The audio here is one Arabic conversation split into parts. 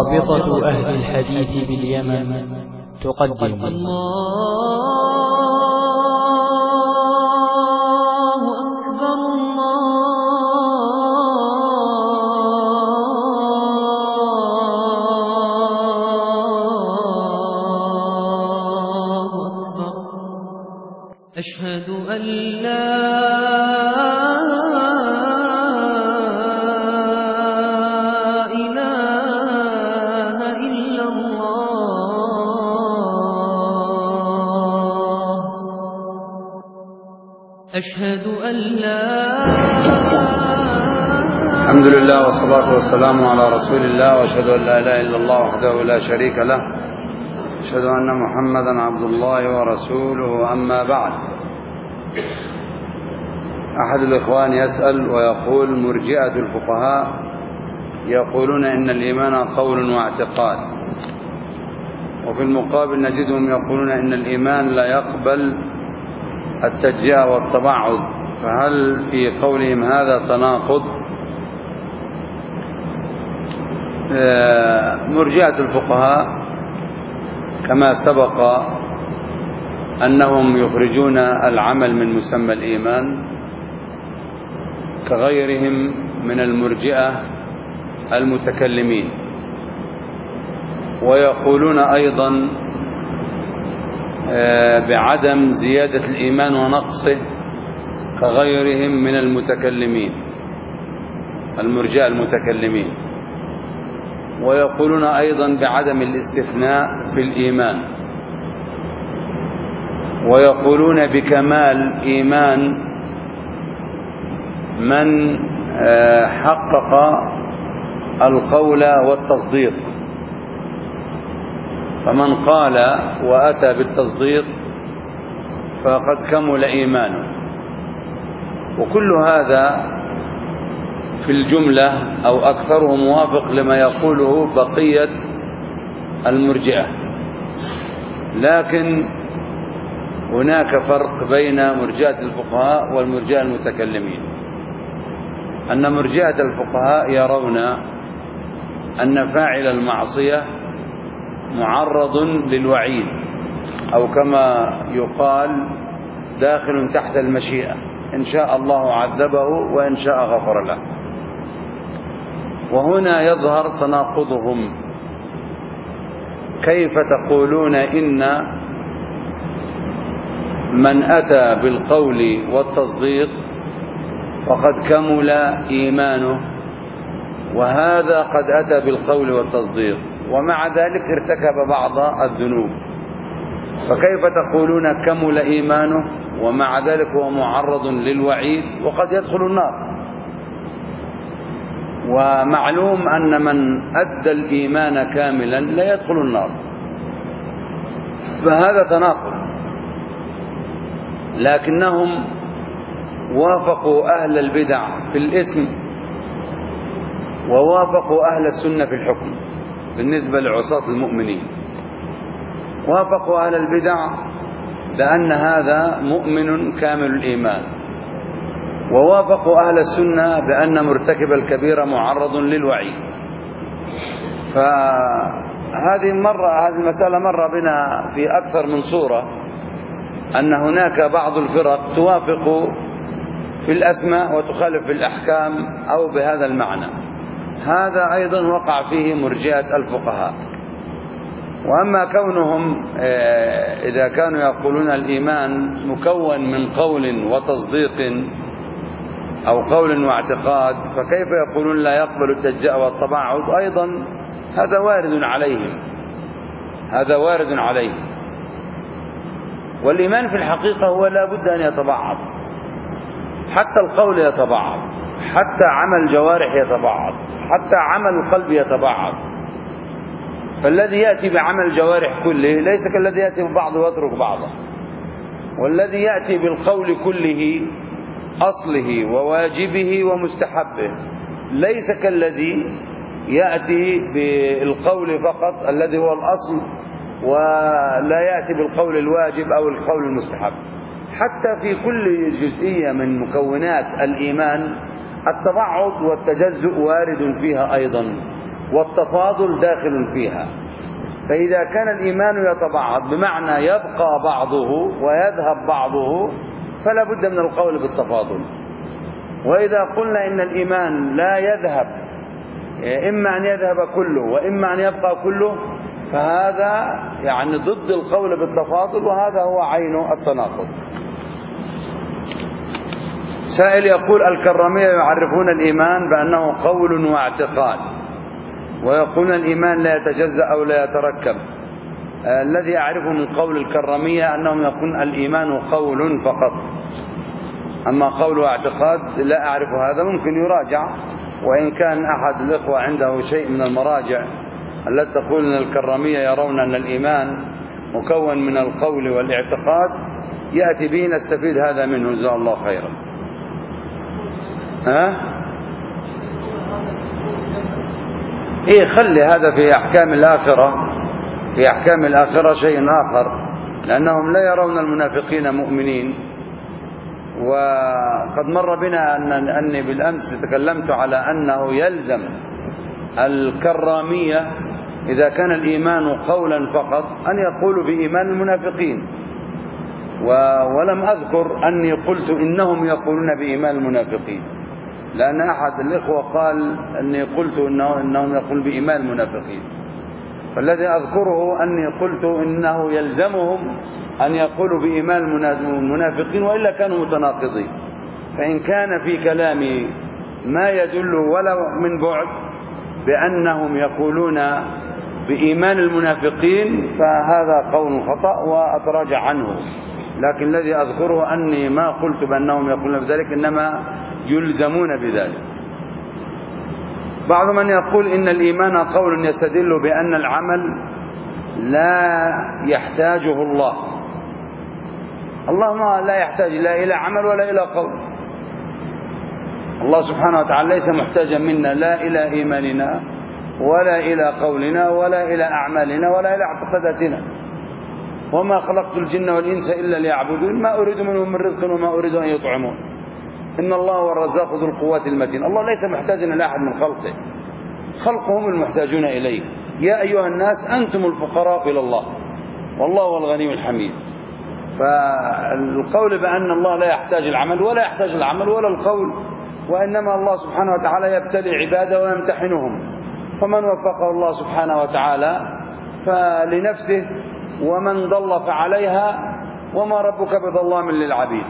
رابطة أهل الحديث باليمن تقدم أشهد أن لا إله إلا الله أشهد أن لا الحمد لله والصلاة والسلام على رسول الله وأشهد أن لا إله إلا الله وحده لا شريك له أشهد أن محمدا عبد الله ورسوله. أما بعد، أحد الإخوان يسأل ويقول: مرجئة الفقهاء يقولون إن الإيمان قول واعتقاد، وفي المقابل نجدهم يقولون إن الإيمان لا يقبل التجزئة والتبعض، فهل في قولهم هذا تناقض؟ مرجئة الفقهاء كما سبق أنهم يخرجون العمل من مسمى الإيمان كغيرهم من المرجئة المتكلمين، ويقولون أيضا بعدم زيادة الإيمان ونقصه كغيرهم من المتكلمين المرجئة المتكلمين، ويقولون أيضا بعدم الاستثناء في الإيمان، ويقولون بكمال إيمان من حقق القول والتصديق، فمن قال وأتى بالتصديق فقد كمل إيمانه. وكل هذا في الجملة أو أكثره موافق لما يقوله بقية المرجئة، لكن هناك فرق بين مرجئة الفقهاء والمرجئة المتكلمين. أن مرجئة الفقهاء يرون أن فاعل المعصية معرض للوعيد، أو كما يقال داخل تحت المشيئة، إن شاء الله عذبه وإن شاء غفر له. وهنا يظهر تناقضهم. كيف تقولون إن من أتى بالقول والتصديق فقد كمل إيمانه، وهذا قد أتى بالقول والتصديق ومع ذلك ارتكب بعض الذنوب، فكيف تقولون كمل إيمانه ومع ذلك هو معرض للوعيد وقد يدخل النار؟ ومعلوم أن من أدى الإيمان كاملا لا يدخل النار، فهذا تناقض. لكنهم وافقوا أهل البدع في الاسم ووافقوا أهل السنة في الحكم. بالنسبة لعصاة المؤمنين وافقوا أهل البدع لأن هذا مؤمن كامل الإيمان، ووافقوا أهل السنة بأن مرتكب الكبيرة معرض للوعيد. فهذه المسألة مر بنا في أكثر من صورة، أن هناك بعض الفرق توافق في الأسماء وتخالف في الأحكام أو بهذا المعنى. هذا أيضا وقع فيه مرجئة الفقهاء. وأما كونهم إذا كانوا يقولون الإيمان مكون من قول وتصديق أو قول واعتقاد، فكيف يقولون لا يقبل التجزئة والتبعض؟ أيضا هذا وارد عليهم. والإيمان في الحقيقة هو لا بد أن يتبعض، حتى القول يتبعض، حتى عمل الجوارح يتبعض، حتى عمل القلب يتبعض. فالذي يأتي بعمل الجوارح كله ليس كالذي يأتي ببعضه ويترك بعضه، والذي يأتي بالقول كله أصله وواجبه ومستحبه ليس كالذي يأتي بالقول فقط الذي هو الأصل ولا يأتي بالقول الواجب أو القول المستحب. حتى في كل جزئية من مكونات الإيمان التبعض والتجزؤ وارد فيها أيضا، والتفاضل داخل فيها. فإذا كان الإيمان يتبعض بمعنى يبقى بعضه ويذهب بعضه فلا بد من القول بالتفاضل. وإذا قلنا إن الإيمان لا يذهب، إما أن يذهب كله وإما أن يبقى كله، فهذا يعني ضد القول بالتفاضل، وهذا هو عين التناقض. سائل يقول: الكرامية يعرفون الإيمان بأنه قول واعتقاد، ويقولون الإيمان لا يتجزأ أو لا يتركب. الذي أعرفه من قول الكرامية أنهم يقولون الإيمان قول فقط، أما قول واعتقاد لا أعرف هذا، ممكن يراجع. وإن كان أحد الإخوة عنده شيء من المراجع التي تقول أن الكرامية يرون أن الإيمان مكون من القول والاعتقاد يأتي به نستفيد هذا منه، جزاه الله خيرا. إيه، خلي هذا في أحكام الآخرة، في أحكام الآخرة شيء آخر، لأنهم لا يرون المنافقين مؤمنين. وقد مر بنا أني بالأمس تكلمت على أنه يلزم الكرامية إذا كان الإيمان قولا فقط أن يقولوا بإيمان المنافقين، ولم أذكر أني قلت إنهم يقولون بإيمان المنافقين، لأن أحد الإخوة قال أني قلت إنهم يقولون بإيمان المنافقين. فالذي أذكره أني قلت إنه يلزمهم أن يقولوا بإيمان المنافقين، وإلا كانوا متناقضين. فإن كان في كلامي ما يدل ولو من بعد بأنهم يقولون بإيمان المنافقين فهذا قول خطأ وأتراجع عنه. لكن الذي أذكره أني ما قلت بأنهم يقولون بذلك، إنما يلزمون بذلك. بعض من يقول إن الإيمان قول يستدل بأن العمل لا يحتاجه الله. الله ما لا يحتاج لا إلى عمل ولا إلى قول. الله سبحانه وتعالى ليس محتاجا منا لا إلى إيماننا ولا إلى قولنا ولا إلى أعمالنا ولا إلى اعتقاداتنا. وما خلقت الجن والإنس إلا ليعبدون ما أريد منهم من رزق وما أريد أن يطعمون إن الله هو الرزاق ذو القوة المتين. الله ليس محتاجا إلى أحد من خلقه، خلقهم المحتاجون إليه. يا أيها الناس أنتم الفقراء إلى الله والله هو الغني الحميد. فالقول بأن الله لا يحتاج العمل ولا يحتاج العمل ولا القول، وإنما الله سبحانه وتعالى يبتلي عباده ويمتحنهم، فمن وفقه الله سبحانه وتعالى فلنفسه ومن ضل فعليها وما ربك بظلام للعبيد.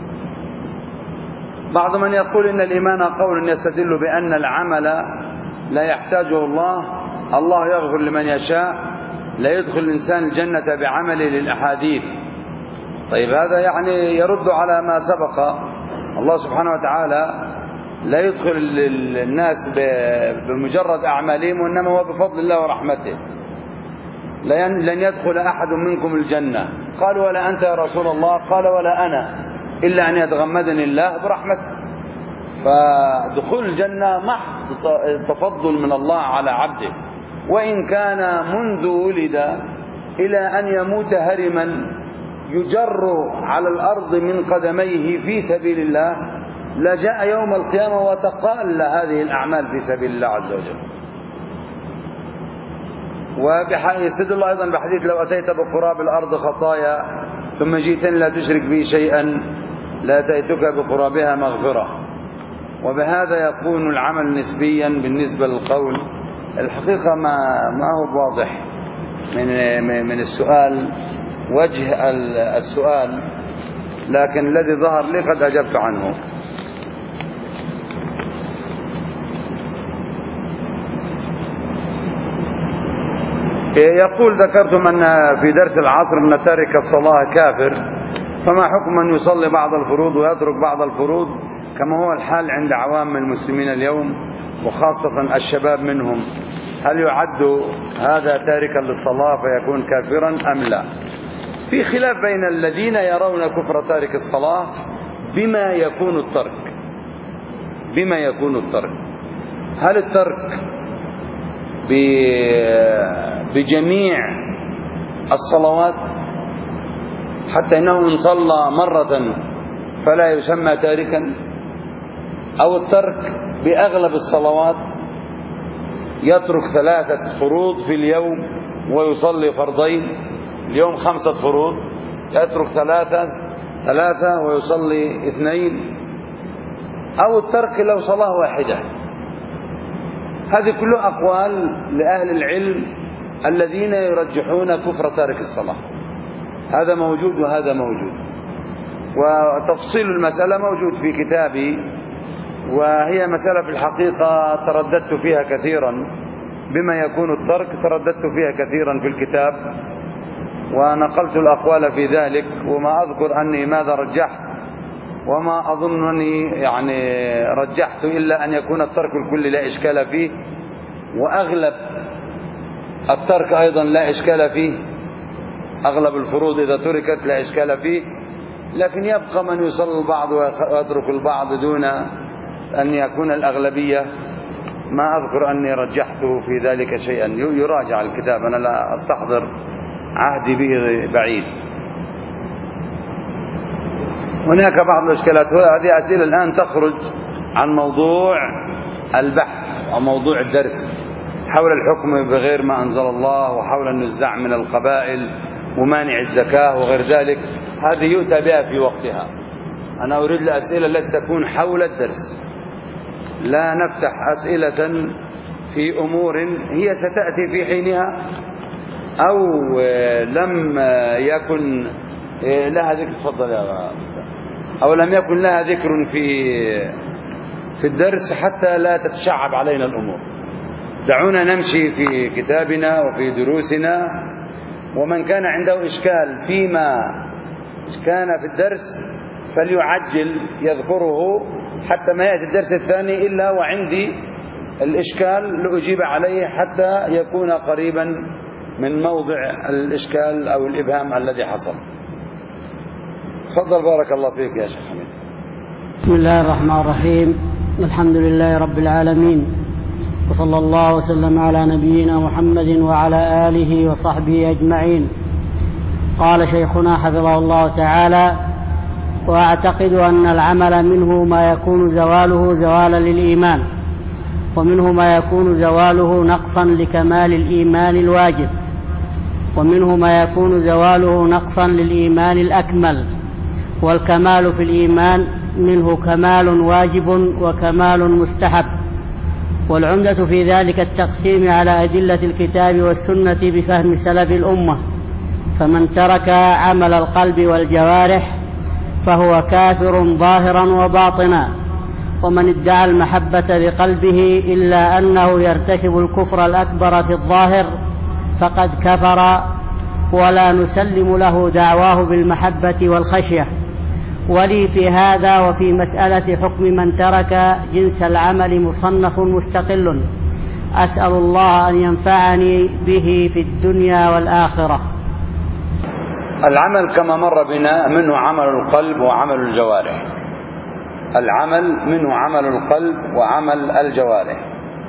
بعض من يقول إن الإيمان قول يستدل بأن العمل لا يحتاجه الله، الله يغفر لمن يشاء، لا يدخل الإنسان الجنة بعمله للأحاديث. طيب هذا يعني يرد على ما سبق. الله سبحانه وتعالى لا يدخل الناس بمجرد أعمالهم، وإنما هو بفضل الله ورحمته. لن يدخل أحد منكم الجنة، قال ولا أنت يا رسول الله؟ قال ولا أنا، إلا أن يتغمدني الله برحمته. فدخول الجنة محض تفضل من الله على عبده، وإن كان منذ ولد إلى أن يموت هرما يجر على الأرض من قدميه في سبيل الله، لجاء يوم القيامة وتقال هذه الأعمال في سبيل الله عز وجل. ويستدل الله أيضا بحديث لو أتيت بقراب الأرض خطايا ثم جئتني لا تشرك بي شيئا لأتيتك بقرابها مغفرة. وبهذا يكون العمل نسبيا بالنسبة للقول. الحقيقة ما هو واضح من السؤال، وجه السؤال، لكن الذي ظهر لي قد أجبت عنه. يقول ذكرتم أن في درس العصر أن تارك الصلاة كافر، فما حكم من يصلي بعض الفروض ويترك بعض الفروض كما هو الحال عند عوام المسلمين اليوم وخاصة الشباب منهم؟ هل يعد هذا تاركا للصلاة فيكون كافرا أم لا؟ في خلاف بين الذين يرون كفر تارك الصلاة بما يكون الترك. هل الترك بجميع الصلوات حتى إنه إن صلى مرة فلا يسمى تاركا، أو الترك بأغلب الصلوات؟ يترك 3 فروض في اليوم ويصلي فرضين، اليوم 5 فروض، يترك 3 ويصلي 2، أو الترك لو صلاة واحدة. هذه كلها أقوال لأهل العلم الذين يرجحون كفر تارك الصلاة. هذا موجود وهذا موجود، وتفصيل المسألة موجود في كتابي، وهي مسألة في الحقيقة ترددت فيها كثيرا بما يكون الترك، ترددت فيها كثيرا في الكتاب ونقلت الأقوال في ذلك، وما أذكر أني ماذا رجحت وما أظنني يعني رجحت إلا أن يكون الترك الكلي لا إشكال فيه، وأغلب الترك أيضا لا إشكال فيه، أغلب الفروض إذا تركت لا إشكال فيه، لكن يبقى من يصلي البعض ويترك البعض دون أن يكون الأغلبية. ما أذكر أني رجحت في ذلك شيئا، يراجع الكتاب، أنا لا أستحضر عهدي به بعيد. هناك بعض الإشكالات، هذه أسئلة الآن تخرج عن موضوع البحث أو موضوع الدرس حول الحكم بغير ما أنزل الله، وحول النزاع من القبائل ومانع الزكاة وغير ذلك. هذه يؤتى بها في وقتها. أنا أريد الأسئلة التي تكون حول الدرس، لا نفتح أسئلة في أمور هي ستأتي في حينها أو لم يكن لها ذكر. تفضل يا أو لم يكن لها ذكر في الدرس حتى لا تتشعب علينا الأمور. دعونا نمشي في كتابنا وفي دروسنا، ومن كان عنده إشكال فيما كان في الدرس فليعجل يذكره حتى ما يأتي الدرس الثاني، إلا وعندي الإشكال لأجيب عليه حتى يكون قريبا من موضع الإشكال أو الإبهام الذي حصل. تفضل بارك الله فيك يا شيخ حميد. بسم الله الرحمن الرحيم، الحمد لله رب العالمين، وصلى الله وسلم على نبينا محمد وعلى آله وصحبه أجمعين. قال شيخنا حفظه الله تعالى: وأعتقد أن العمل منه ما يكون زواله زوالا للإيمان، ومنه ما يكون زواله نقصا لكمال الإيمان الواجب، ومنه ما يكون زواله نقصا للإيمان الأكمل. والكمال في الإيمان منه كمال واجب وكمال مستحب، والعمدة في ذلك التقسيم على أدلة الكتاب والسنة بفهم سلف الأمة. فمن ترك عمل القلب والجوارح فهو كافر ظاهرا وباطنا، ومن ادعى المحبة بقلبه إلا أنه يرتكب الكفر الأكبر في الظاهر فقد كفر، ولا نسلم له دعواه بالمحبة والخشية. ولي في هذا وفي مسألة حكم من ترك جنس العمل مصنف مستقل، أسأل الله أن ينفعني به في الدنيا والآخرة. العمل كما مر بنا منه عمل القلب وعمل الجوارح. العمل منه عمل القلب وعمل الجوارح.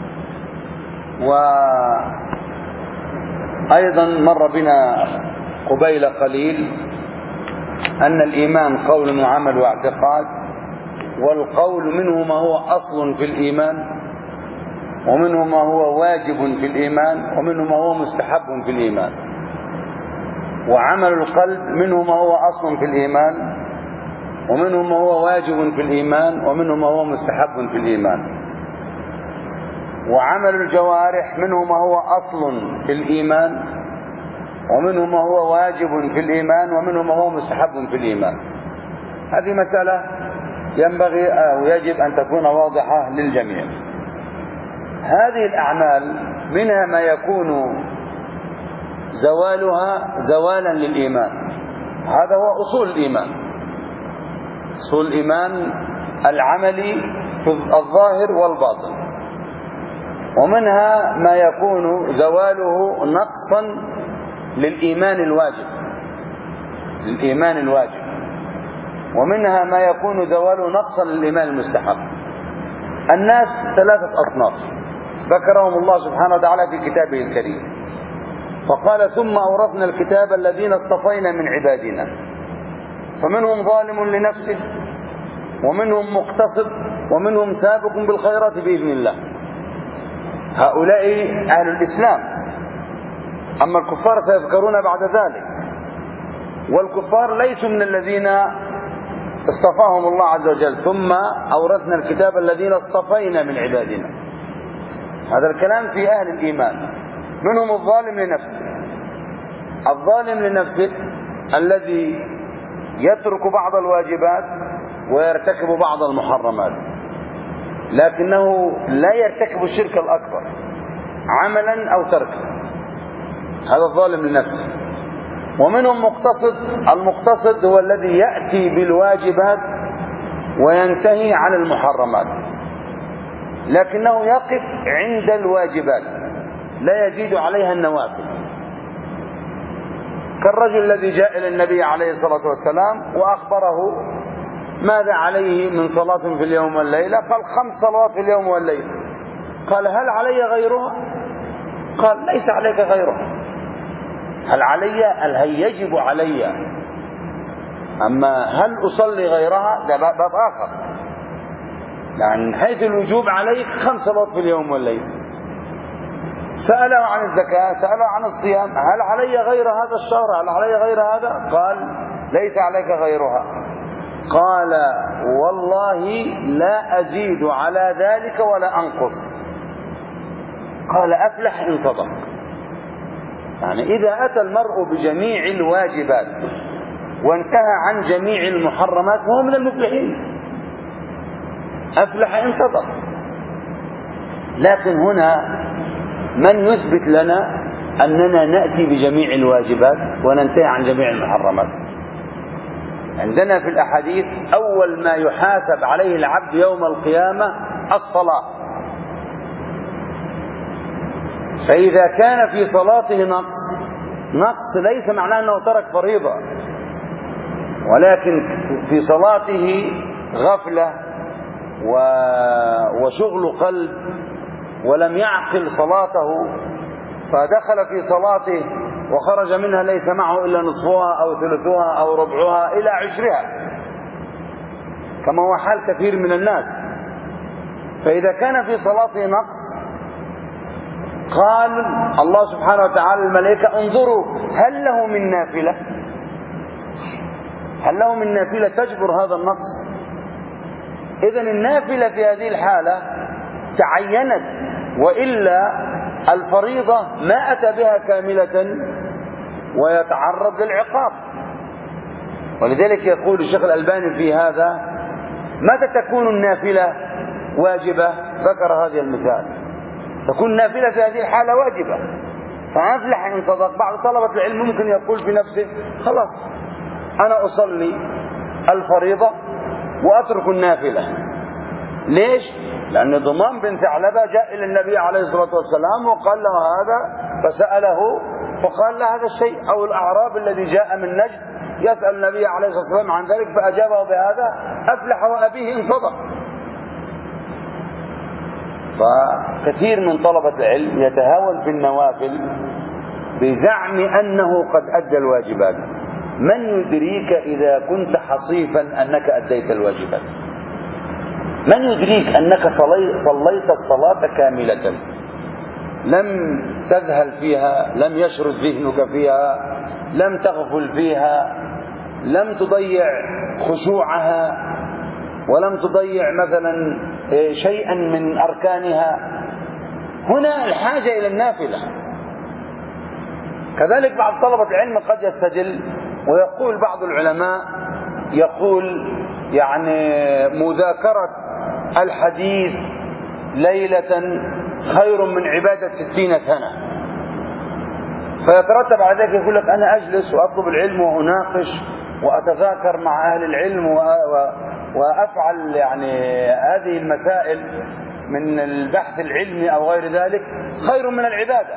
وأيضا مر بنا قبيل قليل أن الإيمان قول وعمل واعتقاد، والقول منه ما هو أصل في الإيمان، ومنه ما هو واجب في الإيمان، ومنه ما هو مستحب في الإيمان. وعمل القلب منه ما هو أصل في الإيمان، ومنه ما هو واجب في الإيمان، ومنه ما هو مستحب في الإيمان. وعمل الجوارح منه ما هو أصل في الإيمان، ومنه ما هو واجب في الإيمان، ومنه ما هو مستحب في الإيمان. هذه مسألة ينبغي أو يجب أن تكون واضحة للجميع. هذه الأعمال منها ما يكون زوالها زوالا للإيمان، هذا هو أصول الإيمان. أصول الإيمان العملي في الظاهر والباطن. ومنها ما يكون زواله نقصا للإيمان الواجب، للإيمان الواجب. ومنها ما يكون زواله نقصا للإيمان المستحب. الناس 3 أصناف ذكرهم الله سبحانه وتعالى في كتابه الكريم، فقال: ثم أورثنا الكتاب الذين اصطفينا من عبادنا فمنهم ظالم لنفسه ومنهم مقتصد ومنهم سابق بالخيرات بإذن الله. هؤلاء أهل الإسلام، أما الكفار سيذكرون بعد ذلك. والكفار ليسوا من الذين اصطفاهم الله عز وجل، ثم أورثنا الكتاب الذين اصطفينا من عبادنا. هذا الكلام في أهل الإيمان. منهم الظالم لنفسه، الظالم لنفسه الذي يترك بعض الواجبات ويرتكب بعض المحرمات، لكنه لا يرتكب الشرك الأكبر عملا أو تركا، هذا الظالم لنفسه. ومنهم مقتصد، المقتصد هو الذي يأتي بالواجبات وينتهي عن المحرمات، لكنه يقف عند الواجبات لا يزيد عليها النوافل، كالرجل الذي جاء إلى النبي عليه الصلاة والسلام وأخبره ماذا عليه من صلاة في اليوم والليلة، قال 5 صلوات في اليوم والليلة. قال هل علي غيرها؟ قال ليس عليك غيرها. هل علي؟ هل يجب علي، أما هل أصلي غيرها ده باب آخر. يعني من حيث الوجوب عليك 5 صلوات في اليوم والليلة. سأله عن الزكاة، سأله عن الصيام، هل علي غير هذا الشهر؟ هل علي غير هذا؟ قال ليس عليك غيرها. قال والله لا أزيد على ذلك ولا أنقص. قال أفلح إن صدق. يعني إذا أتى المرء بجميع الواجبات وانتهى عن جميع المحرمات فهو من المفلحين، أفلح إن صدق. لكن هنا من يثبت لنا أننا نأتي بجميع الواجبات وننتهي عن جميع المحرمات؟ عندنا في الأحاديث أول ما يحاسب عليه العبد يوم القيامة الصلاة، فإذا كان في صلاته نقص ليس معناه أنه ترك فريضة، ولكن في صلاته غفلة وشغل قلب ولم يعقل صلاته، فدخل في صلاته وخرج منها ليس معه إلا نصفها أو ثلثها أو ربعها إلى 10، كما هو حال كثير من الناس. فإذا كان في صلاته نقص قال الله سبحانه وتعالى الملائكة انظروا هل له من نافلة، هل له من نافلة تجبر هذا النقص. إذن النافلة في هذه الحالة تعينت، وإلا الفريضة ما أتى بها كاملة ويتعرض للعقاب. ولذلك يقول الشيخ الألباني في هذا متى تكون النافلة واجبة؟ ذكر هذا المثال، تكون النافلة في هذه الحالة واجبة، فأفلح إن صدق. بعض طلبة العلم ممكن يقول في نفسه خلاص أنا أصلي الفريضة وأترك النافلة. ليش؟ لأن ضمان بن ثعلبة جاء إلى النبي عليه الصلاة والسلام وقال له هذا، فسأله فقال له هذا الشيء. أو الأعراب الذي جاء من نجد يسأل النبي عليه الصلاة والسلام عن ذلك فأجابه بهذا أفلح وأبيه إن صدق. فكثير من طلبة العلم يتهاون في النوافل بزعم أنه قد أدى الواجبات. من يدريك إذا كنت حصيفا أنك أديت الواجبات؟ من يدريك أنك صليت الصلاة كاملة، لم تذهل فيها، لم يشرد ذهنك فيها، لم تغفل فيها، لم تضيع خشوعها، ولم تضيع مثلا شيئا من أركانها. هنا الحاجة إلى النافلة. كذلك بعض طلبة العلم قد يستدل ويقول بعض العلماء يقول يعني مذاكرة الحديث ليلة خير من عبادة 60 سنة، فيترتب على ذلك يقول لك أنا أجلس وأطلب العلم وأناقش وأتذاكر مع أهل العلم وأفعل يعني هذه المسائل من البحث العلمي أو غير ذلك خير من العبادة،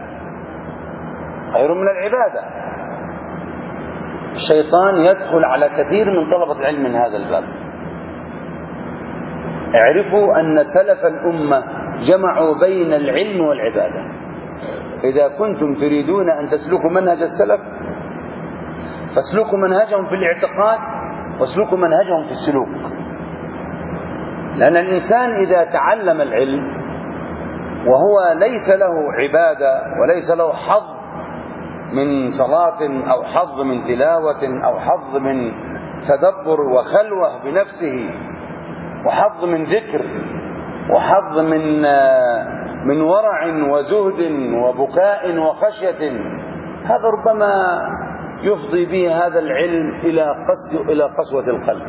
خير من العبادة. الشيطان يدخل على كثير من طلبة العلم من هذا الباب. اعرفوا أن سلف الأمة جمعوا بين العلم والعبادة. إذا كنتم تريدون أن تسلكوا منهج السلف فاسلكوا منهجهم في الاعتقاد واسلكوا منهجهم في السلوك. لأن الإنسان إذا تعلم العلم وهو ليس له عبادة وليس له حظ من صلاة أو حظ من تلاوة أو حظ من تدبر وخلوة بنفسه وحظ من ذكر وحظ من ورع وزهد وبكاء وخشية، هذا ربما يفضي به هذا العلم إلى قسوة القلب.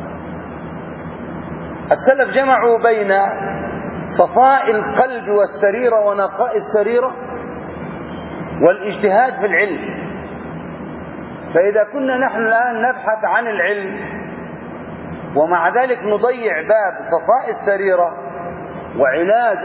السلف جمعوا بين صفاء القلب والسريرة ونقاء السريرة والاجتهاد في العلم. فإذا كنا نحن الآن نبحث عن العلم ومع ذلك نضيع باب صفاء السريرة وعلاج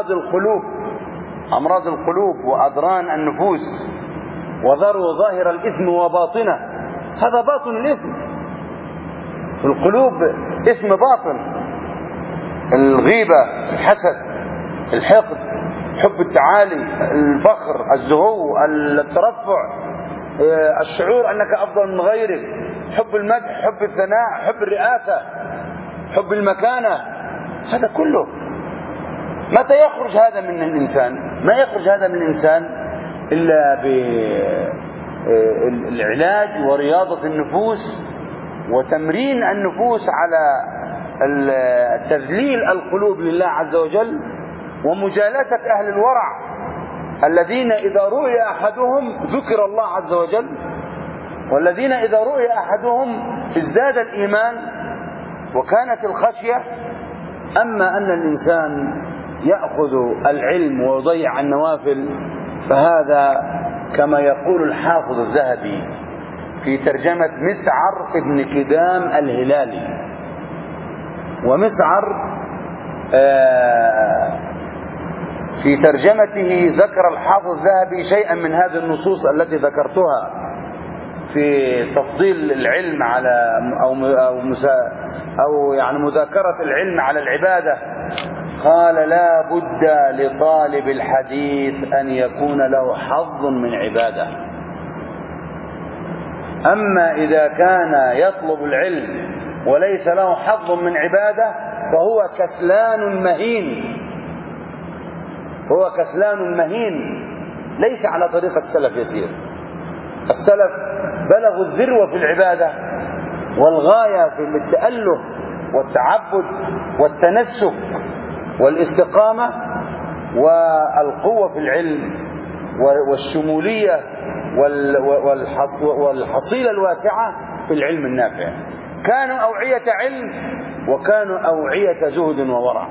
أمراض القلوب وأدران النفوس وذروا ظاهر الإثم وباطنه، هذا باطن الإثم في القلوب، إثم باطن، الغيبة، الحسد، الحقد، حب التعالي، الفخر، الزهو، الترفع، الشعور أنك أفضل من غيرك، حب المدح، حب الثناء، حب الرئاسة، حب المكانة، هذا كله متى يخرج هذا من الإنسان؟ ما يخرج هذا من الإنسان إلا بالعلاج ورياضة النفوس وتمرين النفوس على تذليل القلوب لله عز وجل ومجالسة أهل الورع الذين إذا رؤي أحدهم ذكر الله عز وجل، والذين إذا رؤي أحدهم ازداد الإيمان وكانت الخشية. أما أن الإنسان يأخذ العلم ويضيع النوافل فهذا كما يقول الحافظ الذهبي في ترجمة مسعر ابن كدام الهلالي. ومسعر في ترجمته ذكر الحافظ الذهبي شيئا من هذه النصوص التي ذكرتها في تفضيل العلم على أو يعني مذاكرة العلم على العبادة. قال: لا بد لطالب الحديث أن يكون له حظ من عبادة. أما إذا كان يطلب العلم وليس له حظ من عبادة فهو كسلان مهين، هو كسلان مهين ليس على طريقة السلف يسير. السلف بلغوا الذروة في العبادة والغاية في التأله والتعبد والتنسك والاستقامة والقوة في العلم والشمولية والحصيلة الواسعة في العلم النافع. كانوا أوعية علم وكانوا أوعية زهد وورع.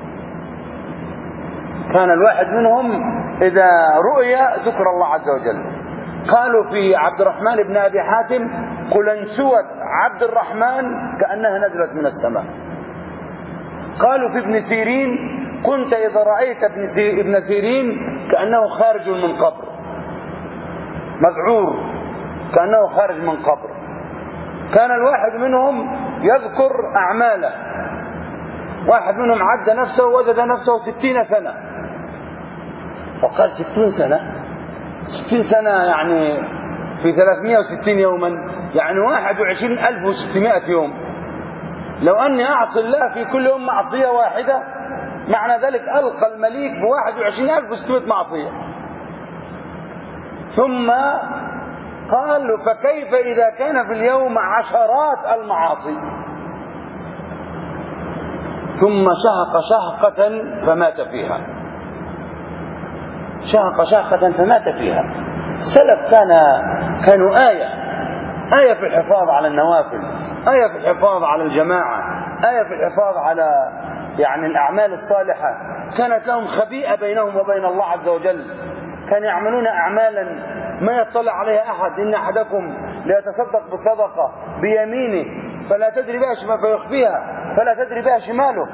كان الواحد منهم إذا رؤي ذكر الله عز وجل. قالوا في عبد الرحمن بن أبي حاتم: قلنسوة عبد الرحمن كأنها نزلت من السماء. قالوا في ابن سيرين: كنت إذا رأيت ابن سيرين كأنه خارج من قبر، مذعور كأنه خارج من قبر. كان الواحد منهم يذكر أعماله. واحد منهم عد نفسه وجد نفسه 60 سنة، وقال 60 سنة 60 سنة يعني في 360 يوما يعني 21600 يوم. لو أني أعصي الله في كل يوم معصية واحدة معنى ذلك ألقى المليك ب21600 معصية. ثم قال: فكيف إذا كان في اليوم عشرات المعاصي؟ ثم شهق شهقة فمات فيها. شهق شهقة فمات فيها. السلف كانوا آية في الحفاظ على النوافل، آية في الحفاظ على الجماعة، آية في الحفاظ على يعني الأعمال الصالحة. كانت لهم خبيئة بينهم وبين الله عز وجل. كانوا يعملون أعمالا ما يطلع عليها أحد. إن أحدكم ليتصدق بصدقة بيمينه فلا تدري بها فيخفيها فلا تدري بها شماله.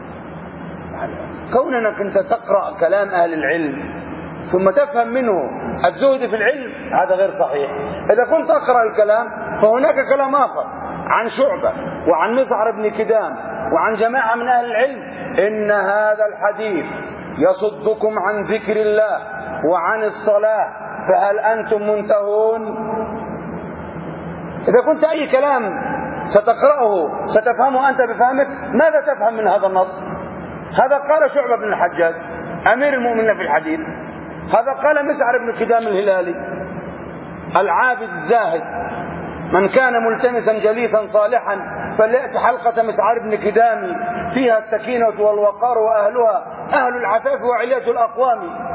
كونك أنت تقرأ كلام أهل العلم ثم تفهم منه الزهد في العلم هذا غير صحيح. إذا كنت أقرأ الكلام فهناك كلام آخر عن شعبة وعن مسعر بن كدام وعن جماعة من أهل العلم: إن هذا الحديث يصدكم عن ذكر الله وعن الصلاة فهل أنتم منتهون؟ إذا كنت أي كلام ستقرأه ستفهمه أنت بفهمك، ماذا تفهم من هذا النص؟ هذا قال شعبة بن الحجاج. أمير المؤمنين في الحديث. هذا قال مسعر بن كدام الهلالي العابد الزاهد: من كان ملتمسا جليسا صالحا فليأت حلقة مسعر بن كدام فيها السكينة والوقار وأهلها أهل العفاف وعلية الأقوام.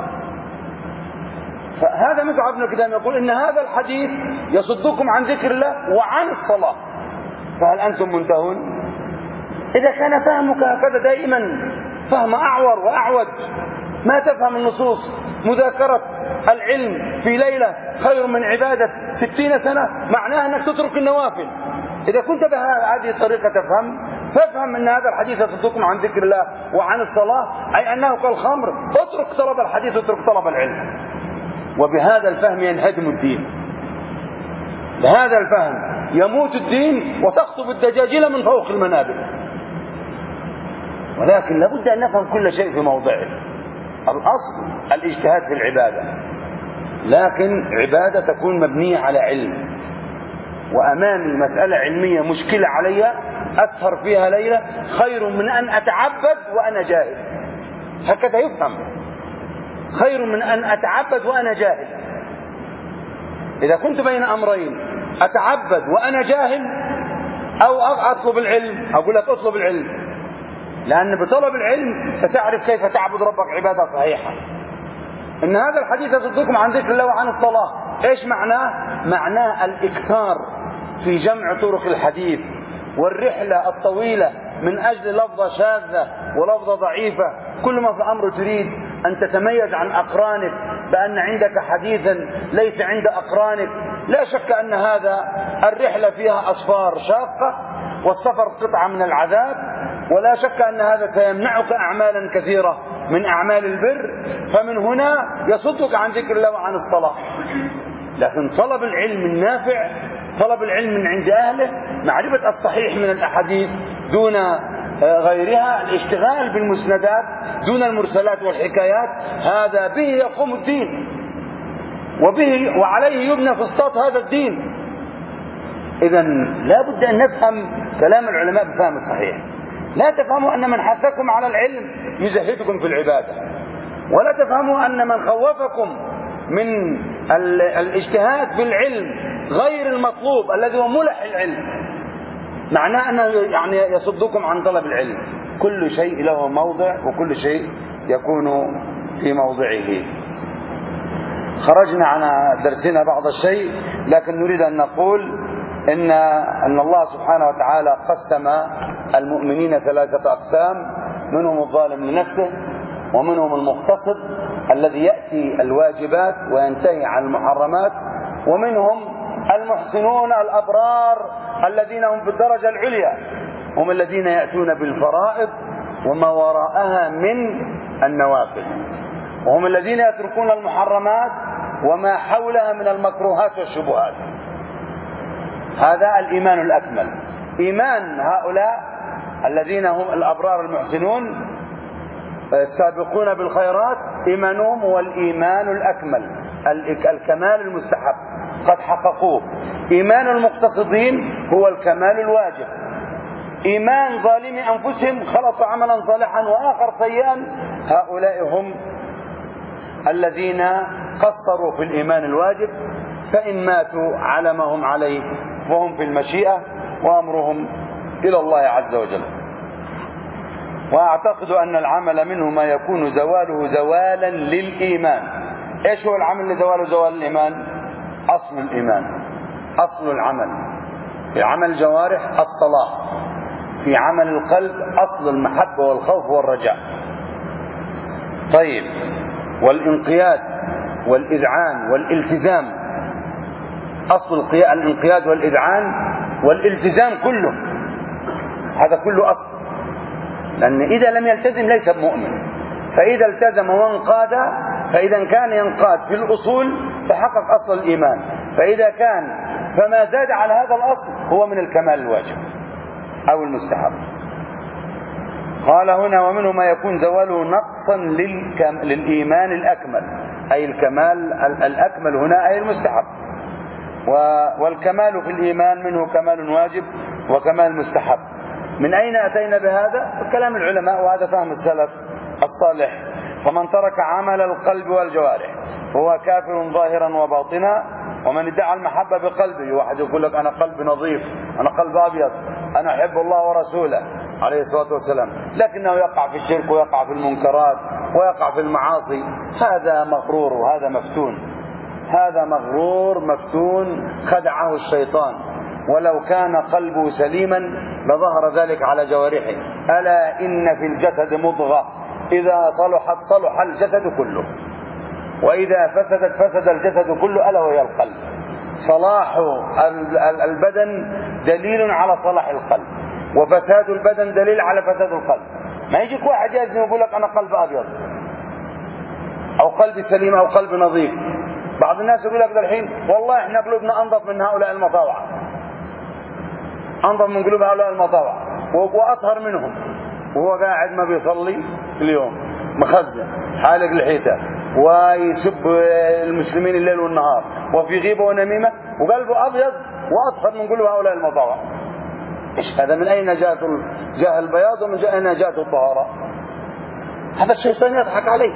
فهذا مسعر بن كدام يقول إن هذا الحديث يصدكم عن ذكر الله وعن الصلاة، فهل أنتم منتهون؟ إذا كان فهمك هكذا دائما فهم أعور وأعوج، ما تفهم النصوص، مذاكرة العلم في ليلة خير من عبادة 60 سنة، معناه أنك تترك النوافل. إذا كنت بهذه الطريقة فافهم أن هذا الحديث يصدكم عن ذكر الله وعن الصلاة، أي أنه كالخمر، اترك طلب الحديث واترك طلب العلم. وبهذا الفهم ينهدم الدين، بهذا الفهم يموت الدين وتخطب الدجاجيل من فوق المنابر. ولكن لابد أن نفهم كل شيء في موضعه. الأصل الاجتهاد في العبادة، لكن عبادة تكون مبنية على علم. وأمامي مسألة علمية مشكلة علي أسهر فيها ليلة خير من أن أتعبد وأنا جاهل. هكذا يفهم، خير من أن أتعبد وأنا جاهل. إذا كنت بين أمرين، أتعبد وأنا جاهل أو أطلب العلم، أقول لك أطلب العلم، لأن بطلب العلم ستعرف كيف تعبد ربك عبادة صحيحة. إن هذا الحديث يصدكم عن ذكر الله وعن الصلاة، إيش معناه؟ معناه الإكثار في جمع طرق الحديث والرحلة الطويلة من أجل لفظة شاذة ولفظة ضعيفة. كل ما في أمر تريد أن تتميز عن أقرانك بأن عندك حديثا ليس عند أقرانك. لا شك أن هذا الرحلة فيها أسفار شاقة والسفر قطعة من العذاب، ولا شك أن هذا سيمنعك أعمالا كثيرة من أعمال البر. فمن هنا يصدك عن ذكر الله وعن الصلاة. لكن طلب العلم النافع، طلب العلم من عند أهله، معرفة الصحيح من الأحاديث دون غيرها، الاشتغال بالمسندات دون المرسلات والحكايات، هذا به يقوم الدين وبه وعليه يبنى فسطاط هذا الدين. إذن لا بد أن نفهم كلام العلماء بفهم صحيح. لا تفهموا أن من حثكم على العلم يزهدكم في العبادة، ولا تفهموا أن من خوفكم من الاجتهاد في العلم غير المطلوب الذي هو ملح العلم معناه أنه يعني يصدكم عن طلب العلم. كل شيء له موضع وكل شيء يكون في موضعه. خرجنا عن درسنا بعض الشيء، لكن نريد أن نقول إن الله سبحانه وتعالى قسم المؤمنين 3 أقسام: منهم الظالم لنفسه، ومنهم المقتصد الذي يأتي الواجبات وينتهي عن المحرمات، ومنهم المحسنون الأبرار الذين هم في الدرجة العليا، هم الذين يأتون بالفرائض وما وراءها من النوافل، وهم الذين يتركون المحرمات وما حولها من المكروهات والشبهات. هذا الإيمان الأكمل. إيمان هؤلاء الذين هم الأبرار المحسنون السابقون بالخيرات، إيمانهم هو الإيمان الأكمل، الكمال المستحب، قد حققوه. إيمان المقتصدين هو الكمال الواجب. إيمان ظالمي أنفسهم خلطوا عملا صالحا وآخر سيئا، هؤلاء هم الذين قصروا في الإيمان الواجب، فإن ماتوا على ما هم عليه فهم في المشيئة وأمرهم إلى الله عز وجل. وأعتقد أن العمل منه ما يكون زواله زوالا للإيمان. إيش هو العمل اللي زواله زوال الإيمان؟ أصل الإيمان، أصل العمل. في عمل الجوارح الصلاة، في عمل القلب أصل المحبة والخوف والرجاء. طيب، والانقياد والإذعان والالتزام، أصل الانقياد والإذعان والالتزام كله، هذا كله أصل. لأن إذا لم يلتزم ليس بمؤمن، فإذا التزم وانقاد، فإذا كان ينقاد في الأصول فحقق أصل الإيمان، فإذا كان فما زاد على هذا الأصل هو من الكمال الواجب أو المستحب. قال هنا: ومنه ما يكون زواله نقصا للإيمان الأكمل، أي الكمال الأكمل هنا أي المستحب. والكمال في الإيمان منه كمال واجب وكمال مستحب. من أين أتينا بهذا؟ كلام العلماء، وهذا فهم السلف الصالح. فمن ترك عمل القلب والجوارح فهو كافر ظاهرا وباطنا. ومن ادعى المحبة بقلبه، واحد يقول لك أنا قلب نظيف، أنا قلب أبيض، أنا أحب الله ورسوله عليه الصلاة والسلام، لكنه يقع في الشرك ويقع في المنكرات ويقع في المعاصي، هذا مغرور وهذا مفتون، هذا مغرور مفتون خدعه الشيطان. ولو كان قلبه سليما لظهر ذلك على جوارحه. ألا إن في الجسد مضغة إذا صلحت صلح الجسد كله، وإذا فسدت فسد الجسد كله، ألا وهي القلب. صلاح البدن دليل على صلاح القلب، وفساد البدن دليل على فساد القلب. ما يجيك واحد يزني ويقول لك أنا قلب أبيض أو قلب سليم أو قلب نظيف. بعض الناس يقول لك الحين والله إحنا قلوبنا أنظف من هؤلاء المطاوعة، أنظف من قلوب هؤلاء المطاوعة وأطهر منهم، وهو قاعد ما بيصلي اليوم، مخزن حالق لحيته ويسب المسلمين الليل والنهار وفي غيبة ونميمة وقلبه أبيض وأطهر من قلوب هؤلاء المطاوعة. إيش هذا؟ من أين جاء البياض ومن أين جاءت الطهارة؟ هذا الشيطان يضحك عليه.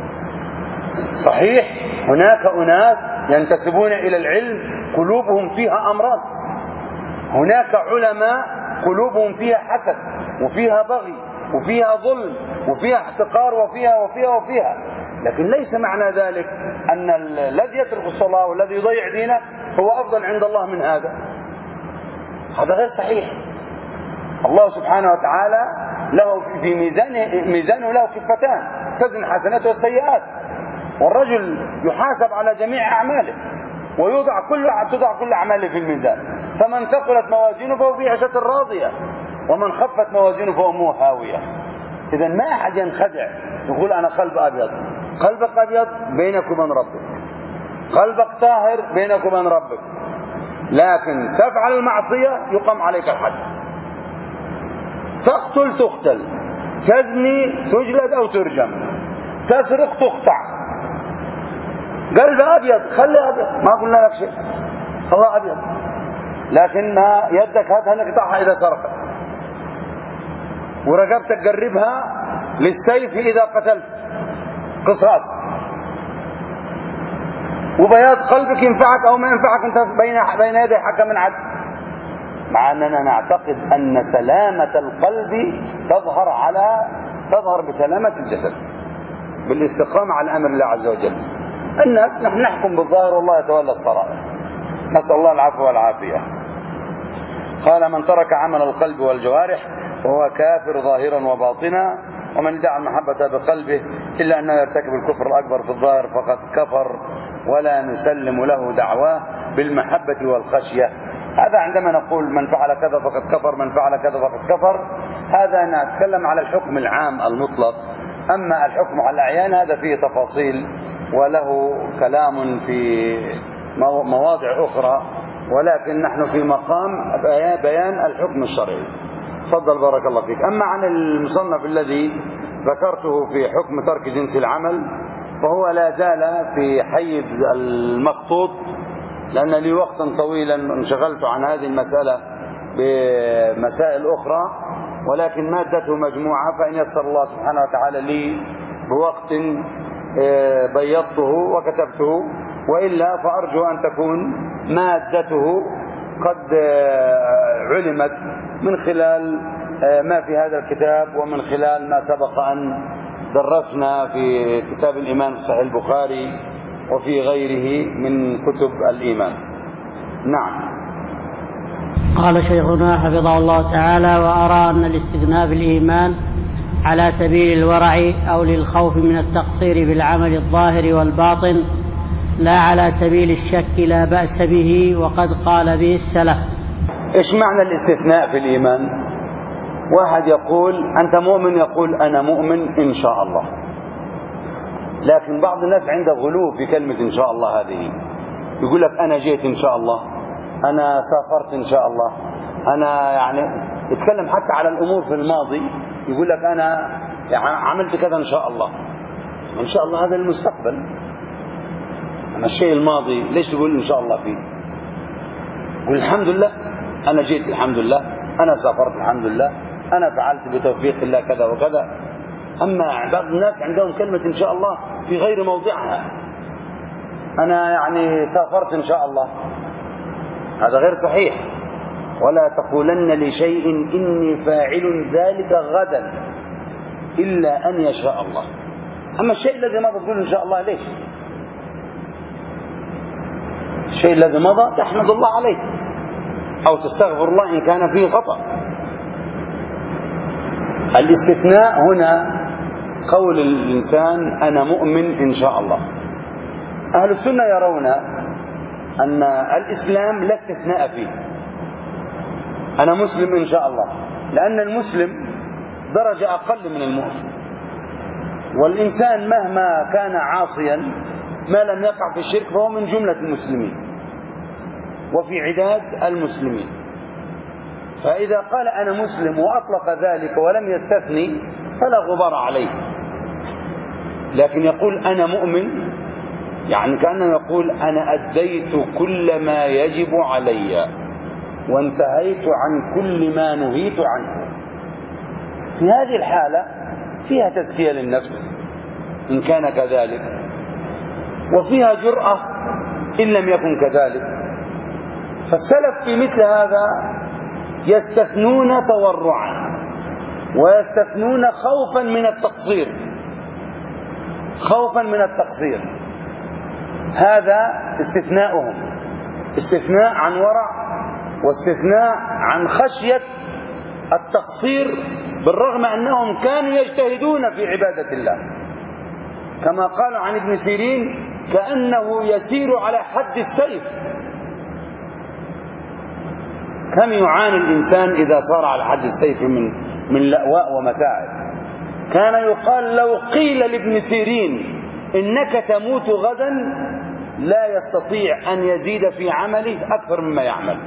صحيح هناك أناس ينتسبون إلى العلم قلوبهم فيها أمراض، هناك علماء قلوبهم فيها حسد وفيها بغي وفيها ظلم وفيها احتقار وفيها، لكن ليس معنى ذلك أن الذي يترك الصلاة والذي يضيع دينه هو أفضل عند الله من هذا. هذا غير صحيح. الله سبحانه وتعالى له في ميزانه له كفتان تزن الحسنات والسيئات، والرجل يحاسب على جميع أعماله وتضع كل أعماله في الميزان. فمن ثقلت موازينه فهو في عيشة راضية، ومن خفت موازينه فهو هاوية. إذا ما أحد ينخدع يقول أنا قلب أبيض. قلبك أبيض بينك وبين ربك، قلبك طاهر بينك وبين ربك، لكن تفعل المعصية يقام عليك الحد، تقتل تقتل، تزني تجلد أو ترجم، تسرق تقطع. قلب أبيض خلي أبيض، ما قلنا لك شيء، الله أبيض، لكن يدك هاتها نقطعها إذا سرقت، ورقبتك قربها للسيف إذا قتلت، قصاص. وبياض قلبك ينفعك أو ما ينفعك، أنت بين يدي حكم عدل. مع أننا نعتقد أن سلامة القلب تظهر بسلامة الجسد، بالاستقامة على أمر الله عز وجل. الناس نحن نحكم بالظاهر والله يتولى السرائر، نسأل الله العفو والعافية. قال من ترك عمل القلب والجوارح وهو كافر ظاهرا وباطنا. ومن ادعى المحبة بقلبه إلا أنه يرتكب الكفر الأكبر في الظاهر فقد كفر، ولا نسلم له دعواه بالمحبة والخشية. هذا عندما نقول من فعل كذا فقد كفر، من فعل كذا فقد كفر، هذا نتكلم على الحكم العام المطلق. أما الحكم على الأعيان هذا فيه تفاصيل وله كلام في مواضع أخرى، ولكن نحن في مقام بيان الحكم الشرعي. تفضل بارك الله فيك. أما عن المصنف الذي ذكرته في حكم ترك جنس العمل فهو لا زال في حيز المخطوط، لأن لي وقتا طويلا انشغلت عن هذه المسألة بمسائل أخرى، ولكن مادته مجموعة، فإن يسر الله سبحانه وتعالى لي بوقت بيضته وكتبته، وإلا فأرجو أن تكون مادته قد علمت من خلال ما في هذا الكتاب ومن خلال ما سبق أن درسنا في كتاب الإيمان في صحيح البخاري وفي غيره من كتب الإيمان. نعم. قال شيخنا حفظه الله تعالى: وأرى أن الاستثناء بالإيمان على سبيل الورع أو للخوف من التقصير بالعمل الظاهر والباطن، لا على سبيل الشك لا بأس به، وقد قال به السلف. إيش معنى الاستثناء في الإيمان؟ واحد يقول أنت مؤمن، يقول أنا مؤمن إن شاء الله، لكن بعض الناس عنده غلو في كلمة إن شاء الله هذه، يقول لك أنا جيت إن شاء الله، أنا سافرت إن شاء الله، أنا يعني يتكلم حتى على الأمور في الماضي، يقول لك أنا يعني عملت كذا إن شاء الله. إن شاء الله هذا المستقبل، أما الشيء الماضي ليش تقول إن شاء الله فيه؟ قل الحمد لله أنا جيت، الحمد لله أنا سافرت، الحمد لله أنا فعلت بتوفيق الله كذا وكذا. أما بعض الناس عندهم كلمة إن شاء الله في غير موضعها. أنا يعني سافرت إن شاء الله، هذا غير صحيح. ولا تقولن لشيء إني فاعل ذلك غدا إلا أن يشاء الله. أما الشيء الذي مضى تقول إن شاء الله ليش؟ الشيء الذي مضى تحمد الله عليه أو تستغفر الله إن كان فيه خطأ. الاستثناء هنا قول الإنسان أنا مؤمن إن شاء الله. أهل السنة يرون أن الإسلام لا استثناء فيه. أنا مسلم إن شاء الله، لأن المسلم درجة أقل من المؤمن، والإنسان مهما كان عاصيا ما لم يقع في الشرك فهو من جملة المسلمين وفي عداد المسلمين. فإذا قال أنا مسلم وأطلق ذلك ولم يستثني فلا غبار عليه. لكن يقول أنا مؤمن يعني كأنه يقول أنا أديت كل ما يجب علي وانتهيت عن كل ما نهيت عنه. في هذه الحالة فيها تزكية للنفس إن كان كذلك، وفيها جرأة إن لم يكن كذلك. فالسلف في مثل هذا يستثنون تورعا ويستثنون خوفا من التقصير، خوفا من التقصير. هذا استثناؤهم، استثناء عن ورع واستثناء عن خشية التقصير، بالرغم أنهم كانوا يجتهدون في عبادة الله. كما قالوا عن ابن سيرين كأنه يسير على حد السيف. كم يعاني الإنسان إذا صار على حد السيف من لأواء ومتاعب. كان يقال لو قيل لابن سيرين إنك تموت غدا لا يستطيع أن يزيد في عمله أكثر مما يعمل.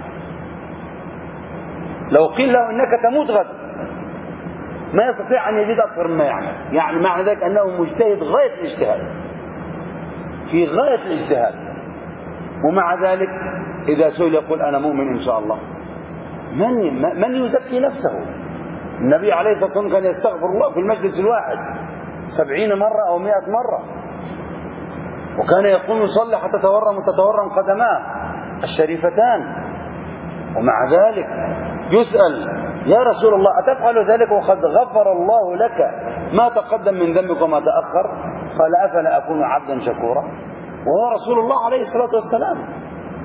لو قيل له إنك تموت غدا ما يستطيع أن يزيد أكثر مما يعمل. يعني معنى ذلك أنه مجتهد غاية الاجتهاد، في غاية الاجتهاد، ومع ذلك إذا سئل يقول أنا مؤمن إن شاء الله. من يزكي نفسه؟ النبي عليه الصلاة والسلام كان يستغفر الله في المجلس الواحد 70 مرة أو 100 مرة، وكان يقوم يصلي حتى تتورم قدماه الشريفتان، ومع ذلك يسأل يا رسول الله أتفعل ذلك وقد غفر الله لك ما تقدم من ذنبك وما تأخر؟ قال أفلا أكون عبدا شكورا؟ وهو رسول الله عليه الصلاة والسلام.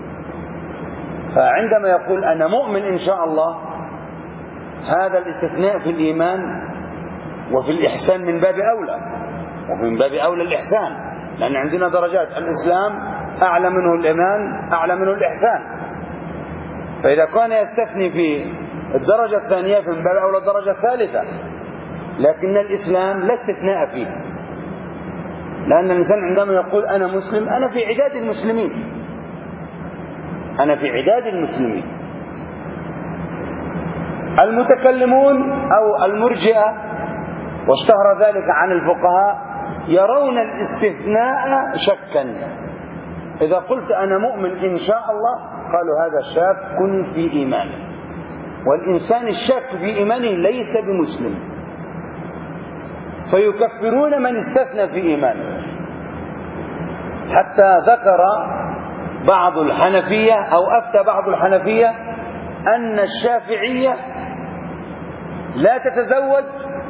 فعندما يقول أنا مؤمن إن شاء الله، هذا الاستثناء في الإيمان وفي الإحسان من باب أولى، ومن باب أولى الإحسان، لأن عندنا درجات. الإسلام أعلى منه الإيمان، أعلى منه الإحسان. فإذا كان يستثني في الدرجة الثانية فمن باب أولى الدرجة الثالثة. لكن الإسلام لا استثناء فيه، لأن الإنسان عندما يقول أنا مسلم أنا في عداد المسلمين، أنا في عداد المسلمين. المتكلمون أو المرجئة واشتهر ذلك عن الفقهاء يرون الاستثناء شكا. إذا قلت أنا مؤمن إن شاء الله قالوا هذا شاك في إيمانه، والإنسان الشاك في إيمانه ليس بمسلم، فيكفرون من استثنى في إيمانه. حتى ذكر بعض الحنفية أو أفتى بعض الحنفية أن الشافعية لا تتزوج،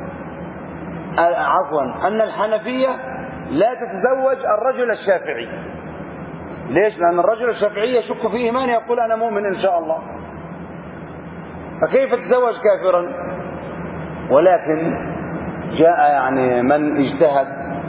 أن الحنفية لا تتزوج الرجل الشافعي. ليش؟ لأن الرجل الشافعي يشك في إيمانه يقول أنا مؤمن إن شاء الله، فكيف تتزوج كافرا؟ ولكن جاء يعني من اجتهد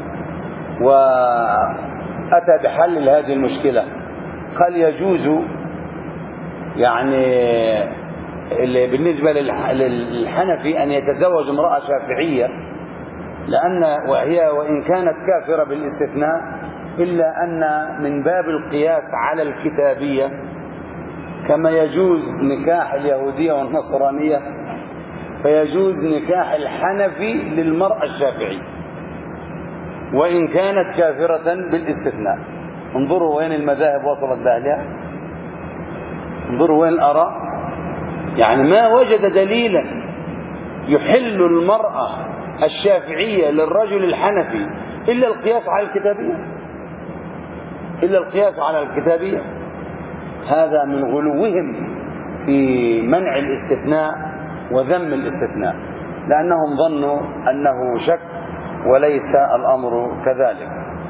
وأتى بحل هذه المشكلة، قال يجوز يعني بالنسبة للحنفي أن يتزوج امرأة شافعية، لأن وإن كانت كافرة بالاستثناء إلا أن من باب القياس على الكتابية كما يجوز نكاح اليهودية والنصرانية فيجوز نكاح الحنفي للمرأة الشافعي وإن كانت كافرة بالاستثناء. انظروا وين المذاهب وصلت بأهلها، انظروا وين الآراء. يعني ما وجد دليلا يحل المرأة الشافعية للرجل الحنفي إلا القياس على الكتابية، إلا القياس على الكتابية. هذا من غلوهم في منع الاستثناء وذم الاستثناء، لأنهم ظنوا أنه شك وليس الأمر كذلك.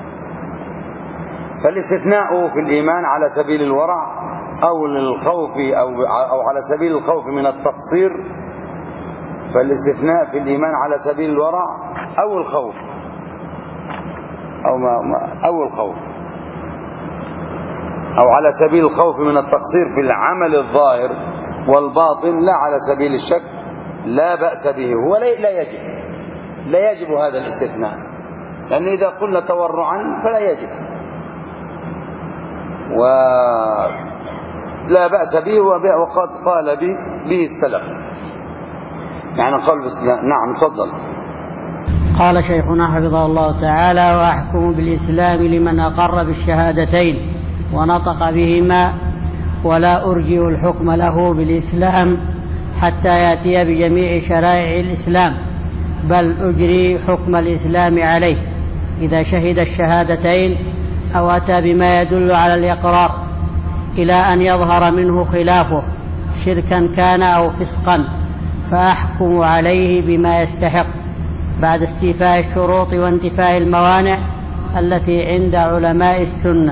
فالاستثناء في الإيمان على سبيل الورع أو للخوف أو على سبيل الخوف من التقصير، فالاستثناء في الإيمان على سبيل الورع أو الخوف أو الخوف أو على سبيل الخوف من التقصير في العمل الظاهر والباطن، لا على سبيل الشك، لا بأس به. هو لا يجب هذا الاستثناء، لأن إذا قلنا تورعا فلا يجب، ولا بأس به، وقد قال به السلف، يعني قال نعم. تفضل. قال شيخنا حفظه الله تعالى: وأحكم بالإسلام لمن أقر بالشهادتين ونطق بهما، ولا أرجئ الحكم له بالإسلام حتى يأتي بجميع شرائع الإسلام، بل أجري حكم الإسلام عليه إذا شهد الشهادتين أو أتى بما يدل على الإقرار، إلى أن يظهر منه خلافه شركا كان أو فسقا، فأحكم عليه بما يستحق بعد استيفاء الشروط وانتفاء الموانع التي عند علماء السنة.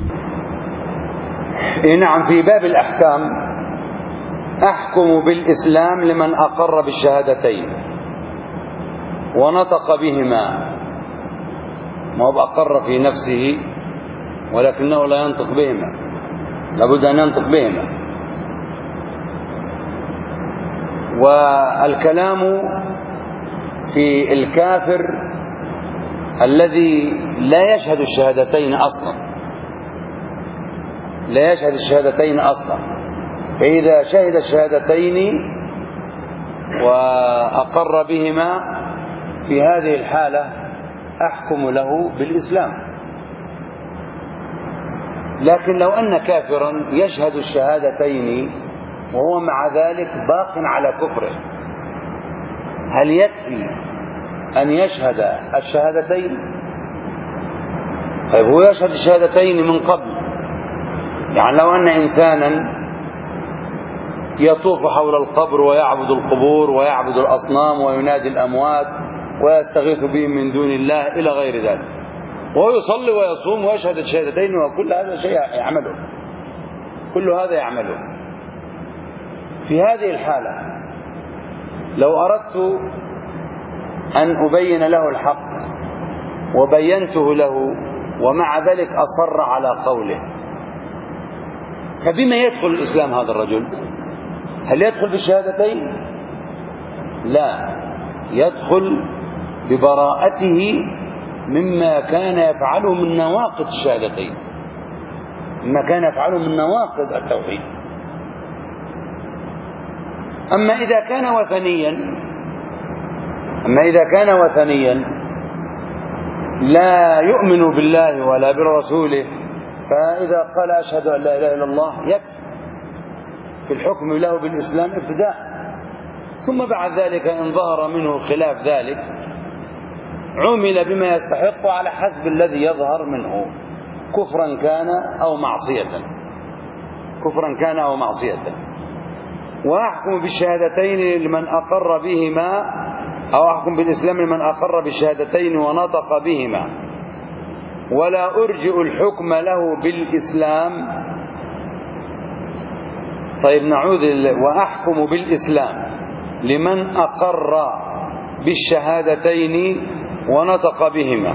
نعم. في باب الأحكام أحكم بالإسلام لمن أقر بالشهادتين ونطق بهما، ما هو أقر في نفسه ولكنه لا ينطق بهما، لابد أن ينطق بهما. والكلام في الكافر الذي لا يشهد الشهادتين أصلا، فإذا شهد الشهادتين وأقر بهما في هذه الحالة أحكم له بالإسلام. لكن لو أن كافرا يشهد الشهادتين وهو مع ذلك باق على كفره، هل يكفي أن يشهد الشهادتين؟ طيب هو يشهد الشهادتين من قبل، يعني لو أن إنسانا يطوف حول القبر ويعبد القبور ويعبد الأصنام وينادي الأموات ويستغيث بهم من دون الله إلى غير ذلك، ويصلي ويصوم ويشهد الشهادتين، وكل هذا شيء يعمله، كل هذا يعمله. في هذه الحالة لو أردت أن أبين له الحق وبينته له ومع ذلك أصر على قوله، فبما يدخل الإسلام هذا الرجل؟ هل يدخل بالشهادتين؟ لا، يدخل ببراءته مما كان يفعله من نواقض الشهادتين، مما كان يفعله من نواقض التوحيد. أما إذا كان وثنيا لا يؤمن بالله ولا برسوله، فإذا قال أشهد أن لا إله إلا الله يكفي في الحكم له بالإسلام ابتداء، ثم بعد ذلك إن ظهر منه خلاف ذلك عمل بما يستحق على حسب الذي يظهر منه، كفرا كان أو معصية. وأحكم بالشهادتين لمن أقر بهما، أو أحكم بالإسلام لمن أقر بالشهادتين ونطق بهما، ولا أرجئ الحكم له بالإسلام. طيب نعود. وأحكم بالإسلام لمن أقر بالشهادتين ونطق بهما.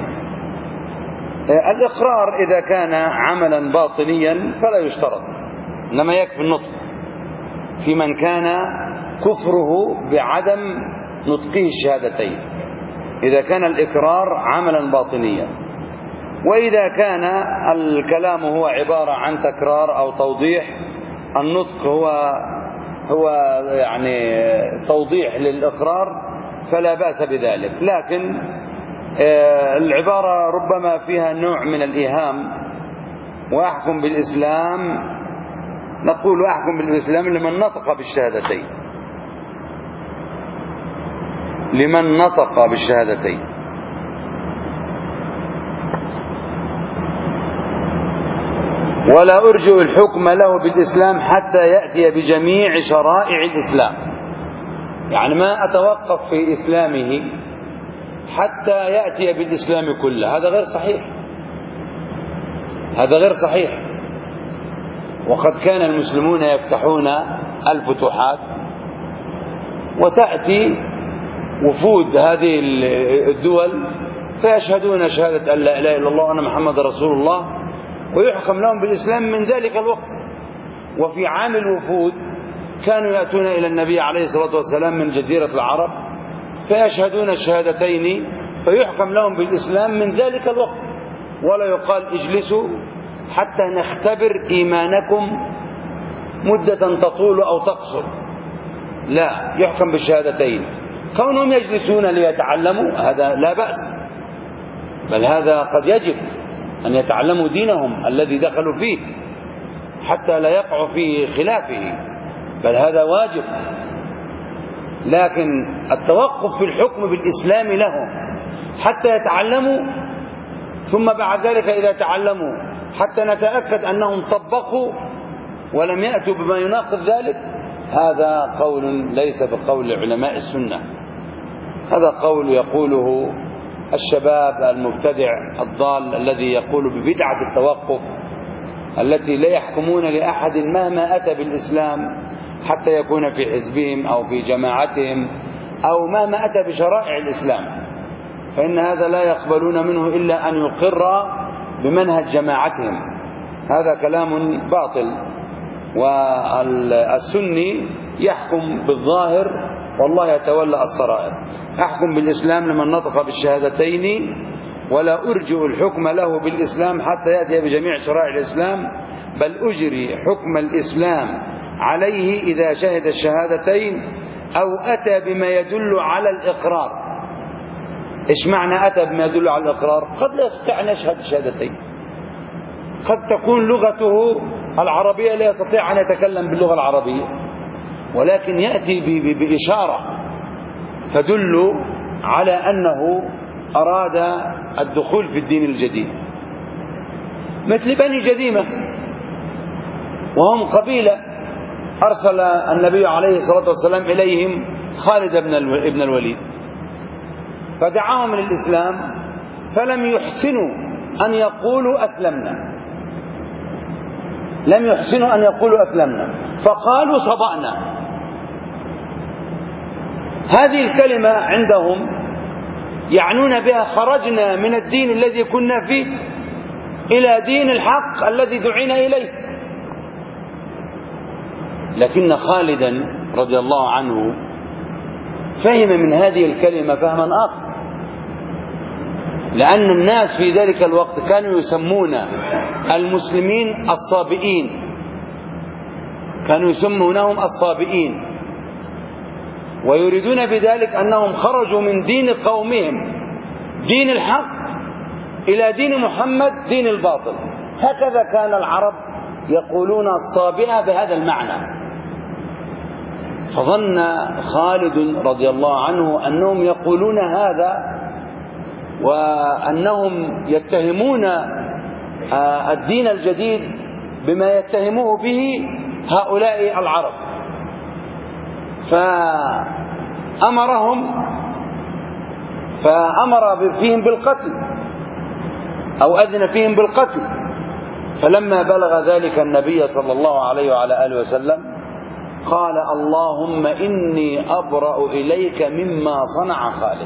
الإقرار إذا كان عملا باطنيا فلا يشترط، إنما يكفي النطق في من كان كفره بعدم نطقه الشهادتين، إذا كان الإقرار عملا باطنيا. وإذا كان الكلام هو عبارة عن تكرار أو توضيح، النطق هو يعني توضيح للإقرار، فلا بأس بذلك. لكن العبارة ربما فيها نوع من الإيهام. وأحكم بالإسلام، نقول أحكم بالإسلام لمن نطق بالشهادتين. لمن نطق بالشهادتين. ولا أرجئ الحكم له بالإسلام حتى يأتي بجميع شرائع الإسلام، يعني ما أتوقف في إسلامه حتى يأتي بالإسلام كله، هذا غير صحيح، هذا غير صحيح. وقد كان المسلمون يفتحون الفتوحات وتأتي وفود هذه الدول فيشهدون شهادة أن لا إله إلا الله وأن محمد رسول الله ويحكم لهم بالإسلام من ذلك الوقت. وفي عام الوفود كانوا يأتون إلى النبي عليه الصلاة والسلام من جزيرة العرب فيشهدون الشهادتين فيحكم لهم بالإسلام من ذلك الوقت، ولا يقال اجلسوا حتى نختبر إيمانكم مدة تطول أو تقصر، لا، يحكم بالشهادتين. كونهم يجلسون ليتعلموا هذا لا بأس، بل هذا قد يجب أن يتعلموا دينهم الذي دخلوا فيه حتى لا يقعوا في خلافه، بل هذا واجب. لكن التوقف في الحكم بالإسلام لهم حتى يتعلموا، ثم بعد ذلك إذا تعلموا حتى نتأكد أنهم طبقوا ولم يأتوا بما يناقض ذلك، هذا قول ليس بقول علماء السنة، هذا قول يقوله الشباب المبتدع الضال الذي يقول ببدعة التوقف التي لا يحكمون لأحد مهما أتى بالإسلام حتى يكون في حزبهم أو في جماعتهم أو مهما أتى بشرائع الإسلام، فإن هذا لا يقبلون منه إلا أن يقر بمنهج جماعتهم، هذا كلام باطل. والسني يحكم بالظاهر والله يتولى السرائر. أحكم بالإسلام لمن نطق بالشهادتين ولا أرجئ الحكم له بالإسلام حتى يأتي بجميع شرائع الإسلام، بل أجري حكم الإسلام عليه إذا شهد الشهادتين أو أتى بما يدل على الإقرار. إيش معنى أتى بما يدل على الإقرار؟ قد لا يستطيع أن يشهد الشهادتين، قد تكون لغته العربية لا يستطيع أن يتكلم باللغة العربية، ولكن يأتي بإشارة تدل على أنه أراد الدخول في الدين الجديد، مثل بني جذيمة، وهم قبيلة أرسل النبي عليه الصلاة والسلام إليهم خالد بن الوليد فدعاهم للإسلام، فلم يحسنوا أن يقولوا أسلمنا، لم يحسنوا أن يقولوا أسلمنا، فقالوا صبأنا. هذه الكلمة عندهم يعنون بها خرجنا من الدين الذي كنا فيه إلى دين الحق الذي دعينا إليه. لكن خالدا رضي الله عنه فهم من هذه الكلمة فهما آخر، لأن الناس في ذلك الوقت كانوا يسمون المسلمين الصابئين، كانوا يسمونهم الصابئين، ويريدون بذلك أنهم خرجوا من دين قومهم دين الحق إلى دين محمد دين الباطل. هكذا كان العرب يقولون الصابئة بهذا المعنى. فظن خالد رضي الله عنه أنهم يقولون هذا وأنهم يتهمون الدين الجديد بما يتهموه به هؤلاء العرب، فأمر فيهم بالقتل أو أذن فيهم بالقتل. فلما بلغ ذلك النبي صلى الله عليه وعلى آله وسلم قال اللهم إني أبرأ إليك مما صنع خالد،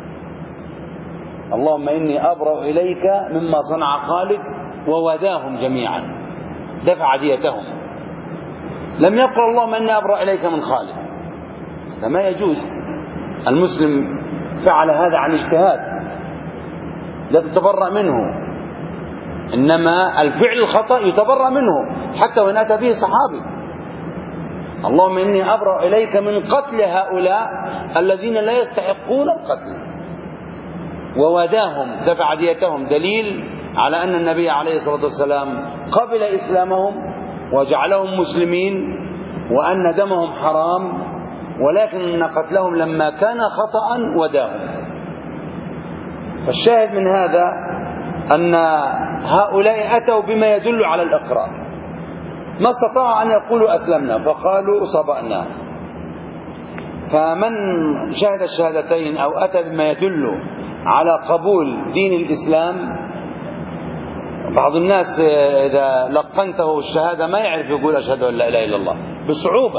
اللهم إني أبرأ إليك مما صنع خالد، ووداهم جميعا، دفع ديتهم. لم يقل اللهم إني أبرأ إليك من خالد، هذا ما يجوز. المسلم فعل هذا عن اجتهاد لا تتبرأ منه، إنما الفعل الخطأ يتبرأ منه حتى وإن أتى به صحابي. اللهم إني أبرأ إليك من قتل هؤلاء الذين لا يستحقون القتل، ووداهم، دفع ديتهم، دليل على أن النبي عليه الصلاة والسلام قبل إسلامهم وجعلهم مسلمين، وأن دمهم حرام ولكن قتلهم لما كان خطأ وداهم. فالشاهد من هذا أن هؤلاء أتوا بما يدل على الإقرار، ما استطاعوا أن يقولوا أسلمنا فقالوا صبأنا. فمن شهد الشهادتين أو أتى بما يدل على قبول دين الإسلام، بعض الناس إذا لقنته الشهادة ما يعرف يقول أشهد أن لا إله إلا الله بصعوبة،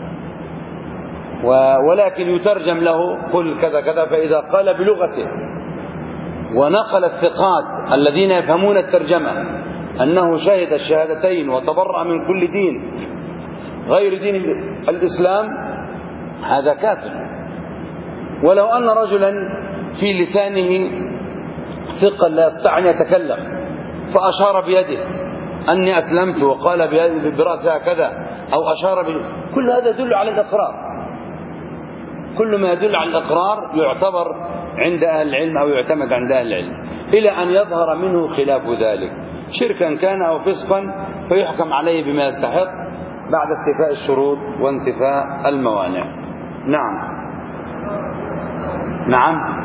ولكن يترجم له قل كذا كذا، فإذا قال بلغته ونقل الثقات الذين يفهمون الترجمة أنه شهد الشهادتين وتبرأ من كل دين غير دين الإسلام، هذا كافر. ولو أن رجلا في لسانه ثقل لا يستطيع أن يتكلم فأشار بيده أني أسلمت وقال برأسه هكذا أو أشار كل هذا يدل على الإقرار. كل ما يدل على الإقرار يعتبر عند أهل العلم أو يعتمد عند أهل العلم، إلى أن يظهر منه خلاف ذلك، شركا كان أو فسقا، فيحكم عليه بما يستحق بعد استيفاء الشروط وانتفاء الموانع. نعم نعم.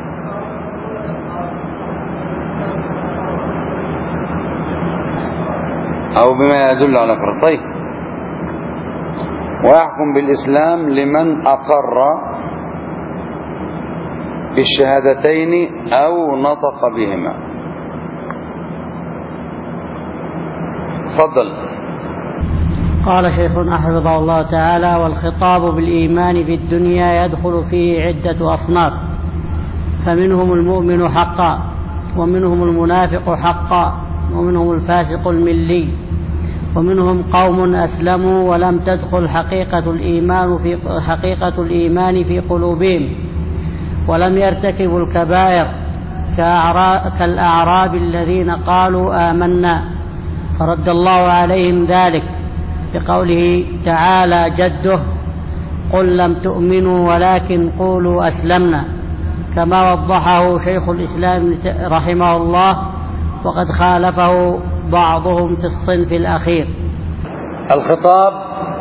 أو بما يدل على الإقرار. طيب، ويحكم بالإسلام لمن أقر بالشهادتين أو نطق بهما. تفضل. قال شيخنا حفظه الله تعالى: والخطاب بالإيمان في الدنيا يدخل فيه عدة أصناف، فمنهم المؤمن حقا، ومنهم المنافق حقا، ومنهم الفاسق الملي، ومنهم قوم أسلموا ولم تدخل حقيقة الإيمان في قلوبهم ولم يرتكبوا الكبائر كالأعراب الذين قالوا آمنا، فرد الله عليهم ذلك بقوله تعالى جده: قل لم تؤمنوا ولكن قولوا أسلمنا، كما وضحه شيخ الإسلام رحمه الله، وقد خالفه بعضهم في الصنف الأخير. الخطاب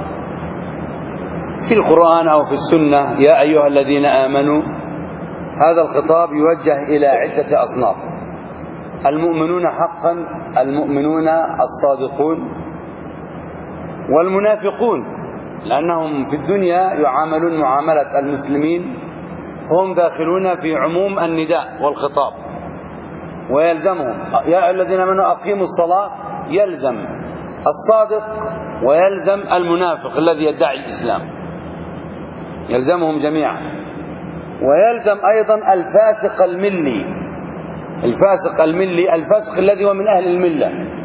في القرآن أو في السنة يا أيها الذين آمنوا، هذا الخطاب يوجه إلى عدة أصناف: المؤمنون حقا، المؤمنون الصادقون، والمنافقون، لأنهم في الدنيا يعاملون معاملة المسلمين، هم داخلون في عموم النداء والخطاب ويلزمهم. يا أيها الذين آمنوا أقيموا الصلاة، يلزم الصادق ويلزم المنافق الذي يدعي الإسلام، يلزمهم جميعا. ويلزم أيضا الفاسق الملي، الفاسق الملي، الفاسق الذي هو من أهل الملة،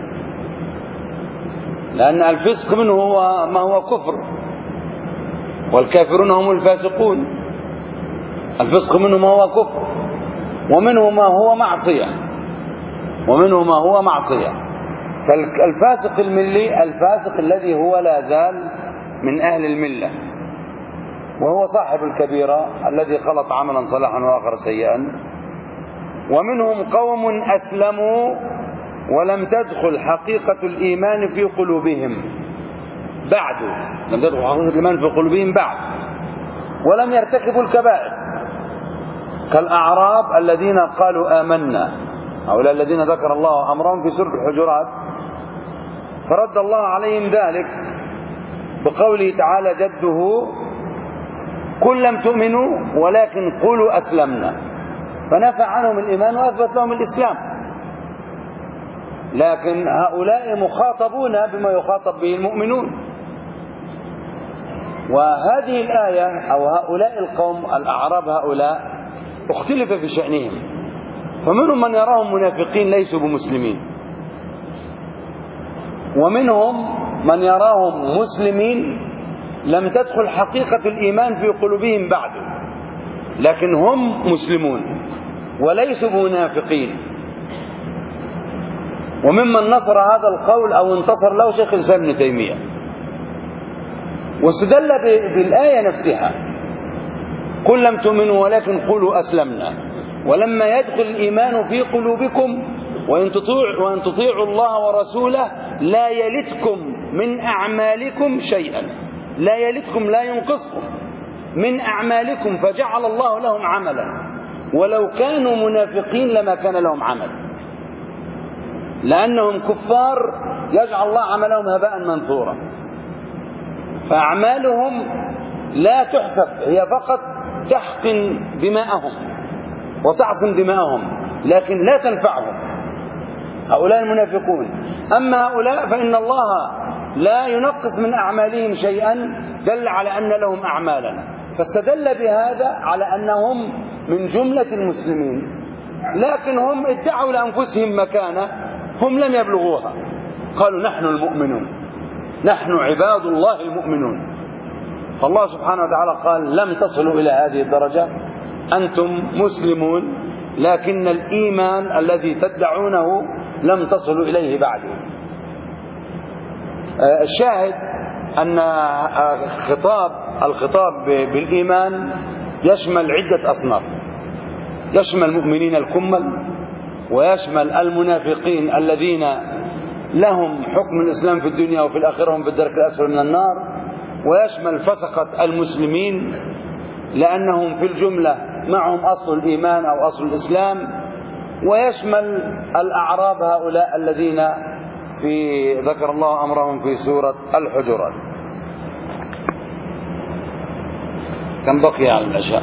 لأن الفسق منه هو ما هو كفر، والكافرون هم الفاسقون. الفسق منه ما هو كفر، ومنه ما هو معصية، ومنه ما هو معصية. فالفاسق الملي الفاسق الذي هو لا زال من أهل الملة، وهو صاحب الكبيرة الذي خلط عملا صالحا وآخر سيئا. ومنهم قوم أسلموا ولم تدخل حقيقة الإيمان في قلوبهم بعد، لم تدخل حقيقة الإيمان في قلوبهم بعد، ولم يرتكبوا الكبائر، كالأعراب الذين قالوا آمنا، هؤلاء الذين ذكر الله أمرهم في سورة الحجرات، فرد الله عليهم ذلك بقوله تعالى جده: قل لم تؤمنوا ولكن قولوا أسلمنا، فنفى عنهم الإيمان وأثبت لهم الإسلام. لكن هؤلاء مخاطبون بما يخاطب به المؤمنون. وهذه الآية أو هؤلاء القوم الأعراب هؤلاء اختلف في شأنهم، فمنهم من يراهم منافقين ليسوا بمسلمين، ومنهم من يراهم مسلمين لم تدخل حقيقة الإيمان في قلوبهم بعد، لكن هم مسلمون وليسوا منافقين. وممن نصر هذا القول أو انتصر له شيخ الإسلام ابن تيمية، واستدل بالآية نفسها: قل لم تؤمنوا ولكن قولوا أسلمنا، ولما يدخل الإيمان في قلوبكم وإن تطيعوا الله ورسوله لا يلتكم من أعمالكم شيئا، لا يلتكم لا ينقصكم، من أعمالكم فجعل الله لهم عملا، ولو كانوا منافقين لما كان لهم عمل، لأنهم كفار يجعل الله عملهم هباء منثورا. فأعمالهم لا تحسب، هي فقط تحقن دماءهم وتعصم دماءهم، لكن لا تنفعهم. هؤلاء المنافقون. أما هؤلاء فإن الله لا ينقص من أعمالهم شيئا، دل على أن لهم أعمالا، فاستدل بهذا على أنهم من جملة المسلمين، لكن هم ادعوا لأنفسهم مكانة هم لم يبلغوها. قالوا نحن المؤمنون، نحن عباد الله المؤمنون. فالله سبحانه وتعالى قال لم تصلوا إلى هذه الدرجة، أنتم مسلمون، لكن الإيمان الذي تدعونه لم تصلوا إليه بعد. الشاهد أن الخطاب بالإيمان يشمل عدة أصناف، يشمل المؤمنين الكمل، ويشمل المنافقين الذين لهم حكم الإسلام في الدنيا وفي الآخرة هم في الدرك الأسفل من النار، ويشمل فسقة المسلمين لأنهم في الجملة معهم أصل الإيمان أو أصل الإسلام، ويشمل الأعراب هؤلاء الذين ذكر الله أمرهم في سورة الحجرات. كم بقي على العشاء؟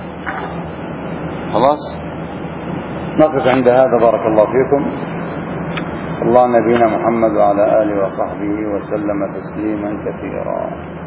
خلاص نقف عند هذا. بارك الله فيكم. صلى الله نبينا محمد وعلى آله وصحبه وسلم تسليما كثيرا.